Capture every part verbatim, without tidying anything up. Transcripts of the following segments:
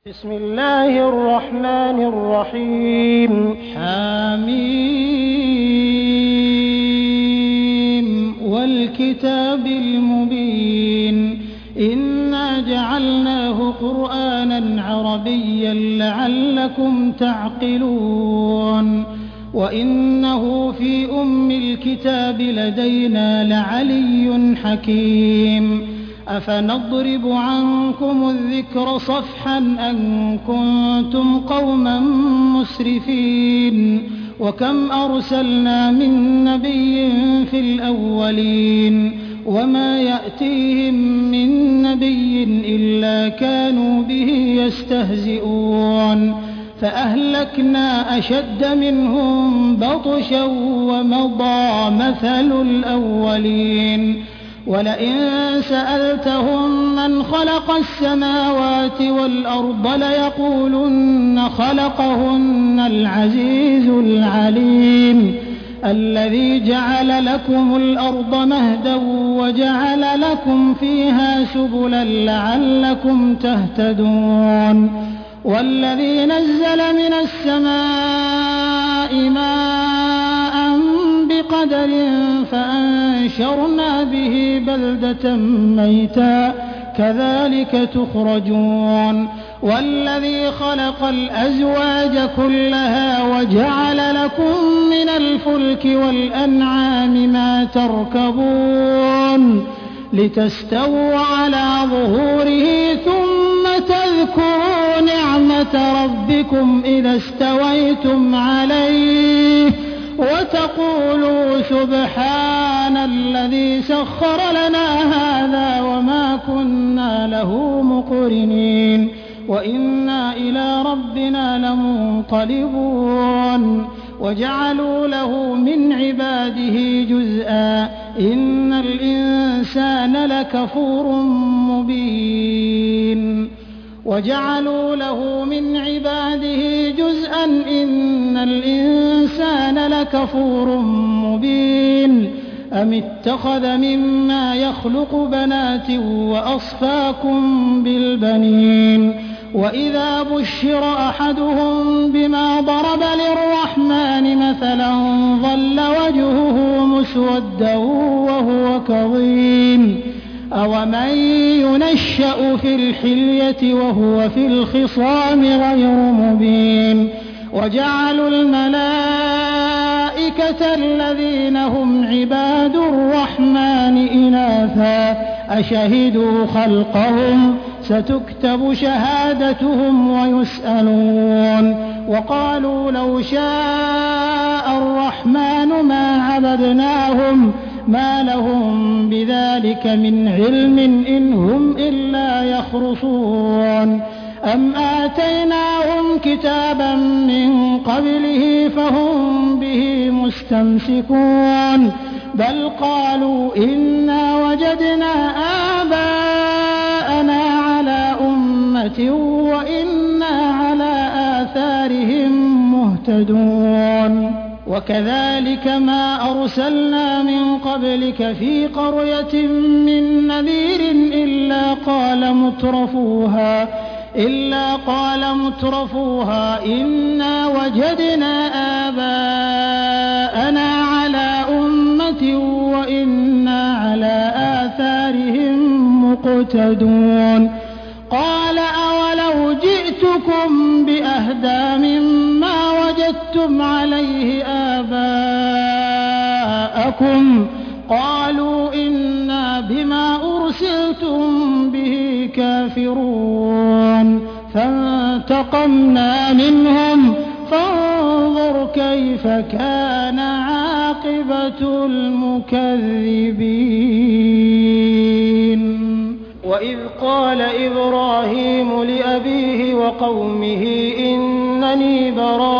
بسم الله الرحمن الرحيم. حميم والكتاب المبين إنا جعلناه قرآنا عربيا لعلكم تعقلون وإنه في أم الكتاب لدينا لعلي حكيم أفنضرب عنكم الذكر صفحا أن كنتم قوما مسرفين وكم أرسلنا من نبي في الأولين وما يأتيهم من نبي إلا كانوا به يستهزئون فأهلكنا أشد منهم بطشا ومضى مثل الأولين ولئن سألتهم من خلق السماوات والأرض ليقولن خلقهن العزيز العليم الذي جعل لكم الأرض مهدا وجعل لكم فيها سبلا لعلكم تهتدون والذي نزل من السماء ماء بقدر فأنشرنا به بلدة ميتا كذلك تخرجون والذي خلق الأزواج كلها وجعل لكم من الفلك والأنعام ما تركبون لتستووا على ظهوره ثم تذكروا نعمة ربكم إذا استويتم عليه وتقولوا سبحان الذي سخر لنا هذا وما كنا له مقرنين وإنا إلى ربنا لمنقلبون وجعلوا له من عباده جزءا إن الإنسان لكفور مبين وجعلوا له من عباده جزءا إن الإنسان لكفور مبين أم اتخذ مما يخلق بنات وأصفاكم بالبنين وإذا بشر أحدهم بما ضرب للرحمن مثلا ظل وجهه مسودا وهو كظيم أومن ينشأ في الحلية وهو في الخصام غير مبين وجعلوا الملائكة الذين هم عباد الرحمن إناثا أشهدوا خلقهم ستكتب شهادتهم ويسألون وقالوا لو شاء الرحمن ما عبدناهم ما لهم بذلك من علم إن هم إلا يخرصون أم آتيناهم كتابا من قبله فهم به مستمسكون بل قالوا إنا وجدنا آباءنا على أمة وإنا على آثارهم مهتدون وكذلك ما أرسلنا من قبلك في قرية من نذير إلا قال مترفوها إلا قال مترفوها إنا وجدنا آباءنا على أمة وإنا على آثارهم مقتدون قال أولو جئتكم بأهدى مما وجدتم عليه آباءكم قالوا إنا بما أرسلتم به كافرون فانتقمنا منهم فانظر كيف كان عاقبة المكذبين وإذ قال إبراهيم لأبيه وقومه إنني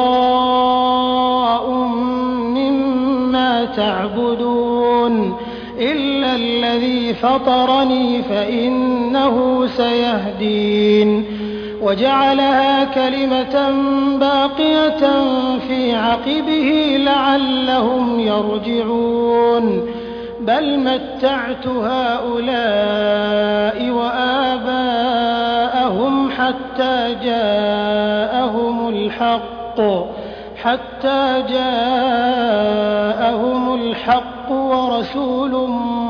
براء مما تعبدون إلا الذي فطرني فإنه سيهدين وجعلها كلمة باقية في عقبه لعلهم يرجعون بل متعت هؤلاء وآباءهم حتى جاءهم الحق حتى جاءهم الحق ورسول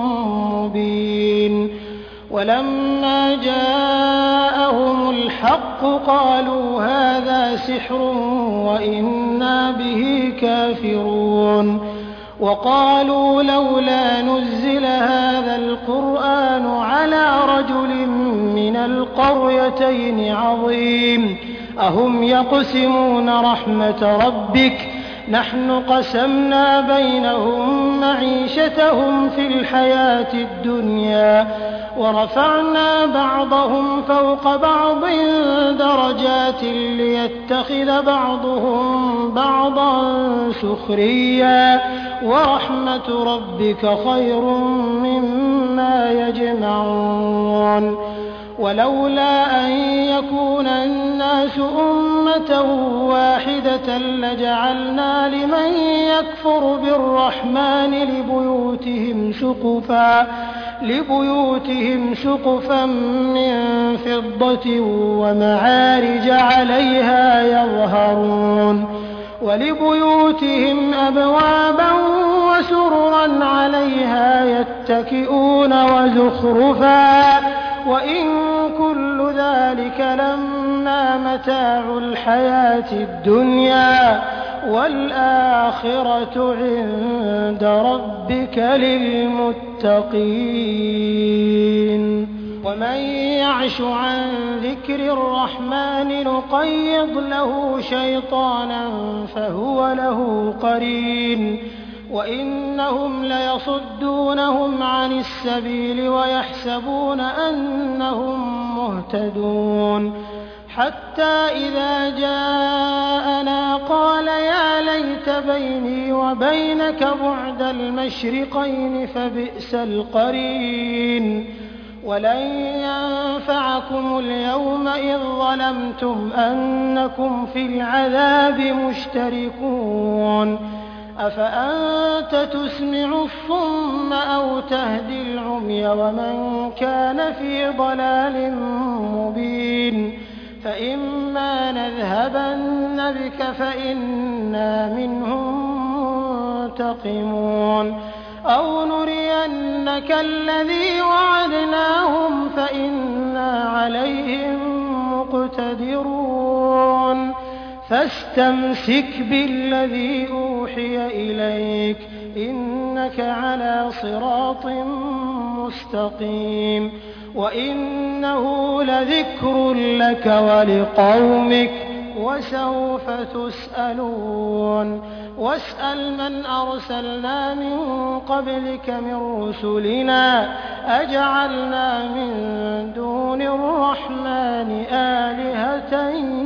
مبين. ولما جاءهم الحق قالوا هذا سحر وإنا به كافرون. وقالوا لولا نزل هذا القرآن على رجل من القريتين عظيم أهم يقسمون رحمة ربك نحن قسمنا بينهم معيشتهم في الحياة الدنيا ورفعنا بعضهم فوق بعض درجات ليتخذ بعضهم بعضا سخريا ورحمة ربك خير مما يجمعون. ولولا أن يكون الناس أمة واحدة لجعلنا لمن يكفر بالرحمن لبيوتهم سقفا لبيوتهم سقفا من فضة ومعارج عليها يظهرون ولبيوتهم أبوابا وسررا عليها يتكئون وزخرفا وإن كل ذلك لما متاع الحياة الدنيا والآخرة عند ربك للمتقين. ومن يعش عن ذكر الرحمن نقيض له شيطانا فهو له قرين وإنهم ليصدونهم عن السبيل ويحسبون أنهم مهتدون. حتى إذا جاءنا قال يا ليت بيني وبينك بعد المشرقين فبئس القرين. ولن ينفعكم اليوم إذ ظلمتم أنكم في العذاب مشتركون. أفأنت تسمع الصم أو تهدي العمي ومن كان في ضلال مبين. فإما نذهبن بك فإنا منهم منتقمون أو نرينك الذي وعدناهم فإنا عليهم مقتدرون. فاستمسك بالذي أوحي إليك إنك على صراط مستقيم وإنه لذكر لك ولقومك وسوف تسألون. واسأل من أرسلنا من قبلك من رسلنا أجعلنا من دون الرحمن آلهة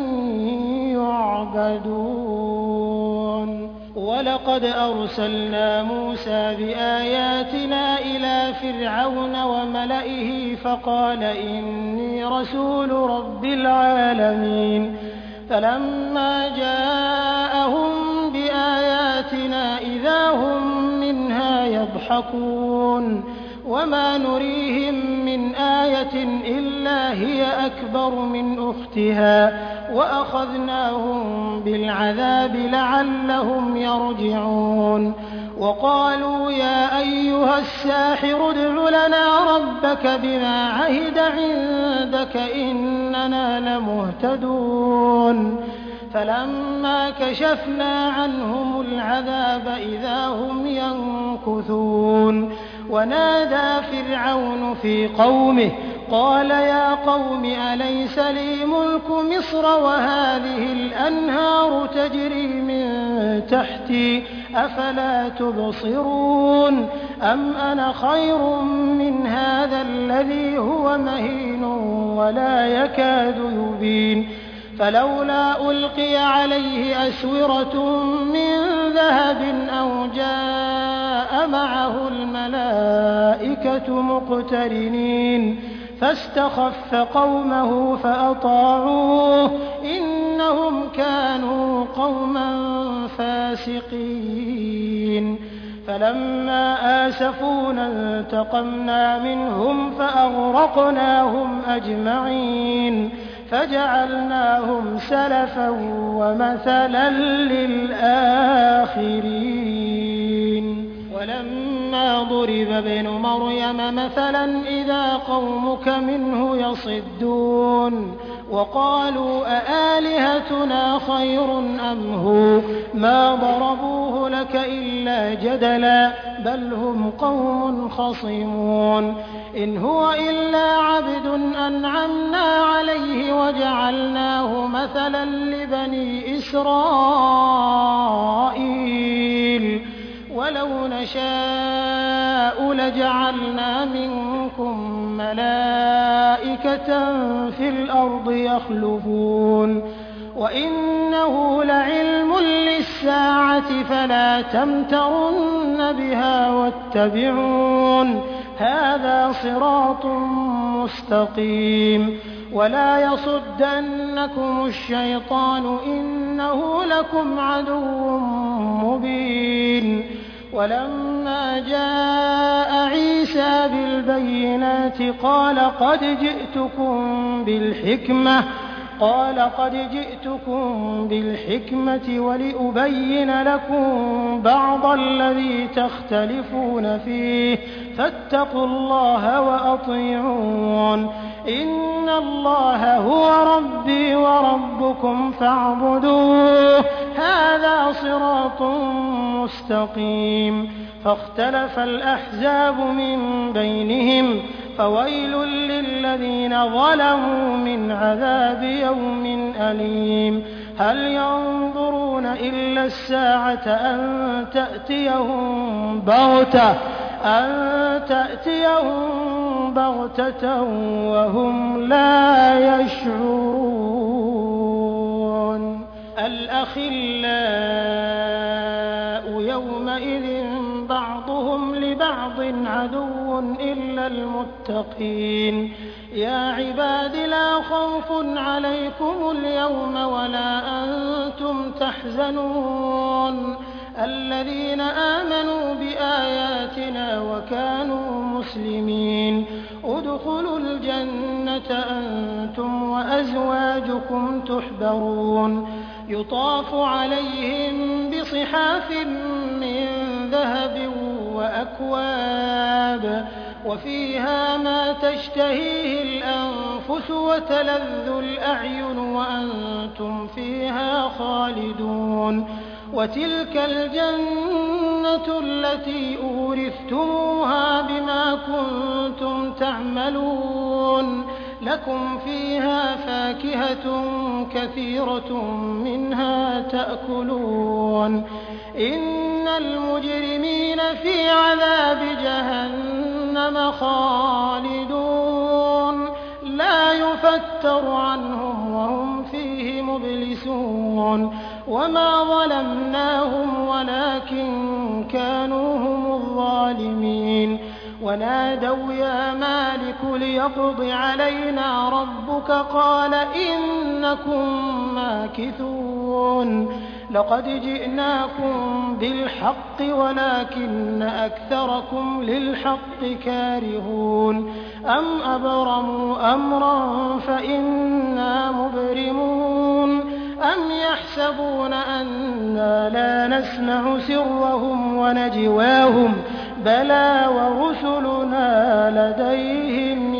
يعبدون. ولقد أرسلنا موسى بآياتنا إلى فرعون وملئه فقال إني رسول رب العالمين. فلما جاءهم بآياتنا إذا هم منها يضحكون وما نريهم من آية إلا هي أكبر من أختها وأخذناهم بالعذاب لعلهم يرجعون. وقالوا يا أيها الساحر ادع لنا ربك بما عهد عندك إننا لمهتدون. فلما كشفنا عنهم العذاب إذا هم ينكثون. ونادى فرعون في قومه قال يا قوم أليس لي ملك مصر وهذه الأنهار تجري من تحتي أفلا تبصرون أم أنا خير من هذا الذي هو مهين ولا يكاد يبين. فلولا ألقي عليه أسورة من ذهب أو جاء معه الملائكة مقترنين فاستخف قومه فأطاعوه إنهم كانوا قوما فاسقين. فلما آسفونا انتقمنا منهم فأغرقناهم أجمعين. فجعلناهم سلفا ومثلا للآخرين ولما ضرب ابن مريم مثلا إذا قومك منه يصدون وقالوا أآلهتنا خير أم هو ما ضربوه لك إلا جدلا بل هم قوم خصمون إن هو إلا عبد أنعمنا عليه وجعلناه مثلا لبني إسرائيل ولو نشاء لجعلنا منكم ملائكة في الأرض يخلفون وإنه لعلم للساعة فلا تمترن بها واتبعون هذا صراط مستقيم ولا يصدنكم الشيطان إنه لكم عدو مبين ولما جاء عيسى بالبينات قال قد جئتكم بالحكمة قال قد جئتكم بالحكمة ولأبين لكم بعض الذي تختلفون فيه فاتقوا الله وأطيعون إن الله هو ربي وربكم فاعبدوه هذا صراط مستقيم فاختلف الأحزاب من بينهم فويل للذين ظلموا من عذاب يوم أليم هل ينظرون إلا الساعة أن تأتيهم بغتة أن تأتيهم بغتة وهم لا يشعرون الأخلاء يومئذ بعضهم لبعض عدو إلا المتقين يا عباد لا خوف عليكم اليوم ولا أنتم تحزنون الذين آمنوا بآياتنا وكانوا مسلمين ادخلوا الجنة أنتم وأزواجكم تحبرون يطاف عليهم بصحاف من ذهب وأكواب وفيها ما تشتهيه الأنفس وتلذ الأعين وأنتم فيها خالدون وتلك الجنة التي أورثتموها بما كنتم تعملون لكم فيها فاكهة كثيرة منها تأكلون إن المجرمين في عذاب جهنم خالدون لا يفتر عنهم وهم فيه مبلسون وما ظلمناهم ولكن كانوا هم الظالمين ونادوا يا مالك ليقض علينا ربك قال إنكم ماكثون لقد جئناكم بالحق ولكن أكثركم للحق كارهون أم أبرموا أمرا فإنا مبرمون أم يحسبون أنا لا نسمع سرهم ونجواهم بلى ورسلنا لديهم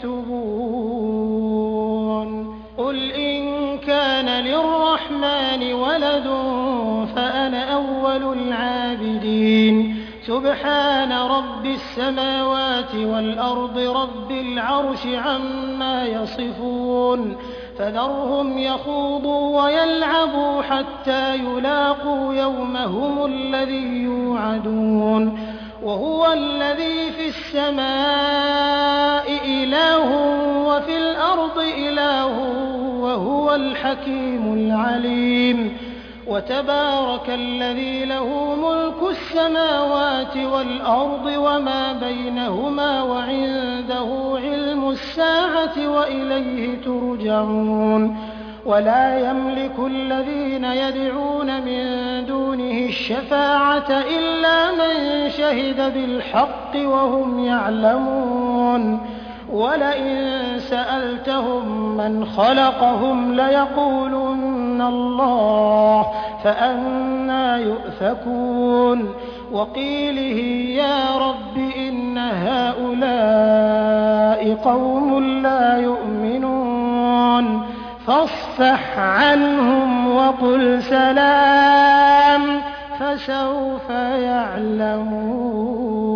يكتبون قل إن كان للرحمن ولد فأنا أول العابدين سبحان رب السماوات والأرض رب العرش عما يصفون فذرهم يخوضوا ويلعبوا حتى يلاقوا يومهم الذي يوعدون وهو الذي في السماء إله وفي الأرض إله وهو الحكيم العليم وتبارك الذي له ملك السماوات والأرض وما بينهما وعنده علم الساعة وإليه ترجعون ولا يملك الذين يدعون من دونه الشفاعة إلا من شهد بالحق وهم يعلمون وَلَئِن سَأَلْتَهُم مَّنْ خَلَقَهُمْ لَيَقُولُنَّ اللَّهُ فَأَنَّىٰ يُؤْفَكُونَ وَقِيلِهِ يَا رَبِّ إِنَّ هَٰؤُلَاءِ قَوْمٌ لَّا يُؤْمِنُونَ فَاصْفَحْ عَنْهُمْ وَقُلْ سَلَامٌ فَسَوْفَ يَعْلَمُونَ.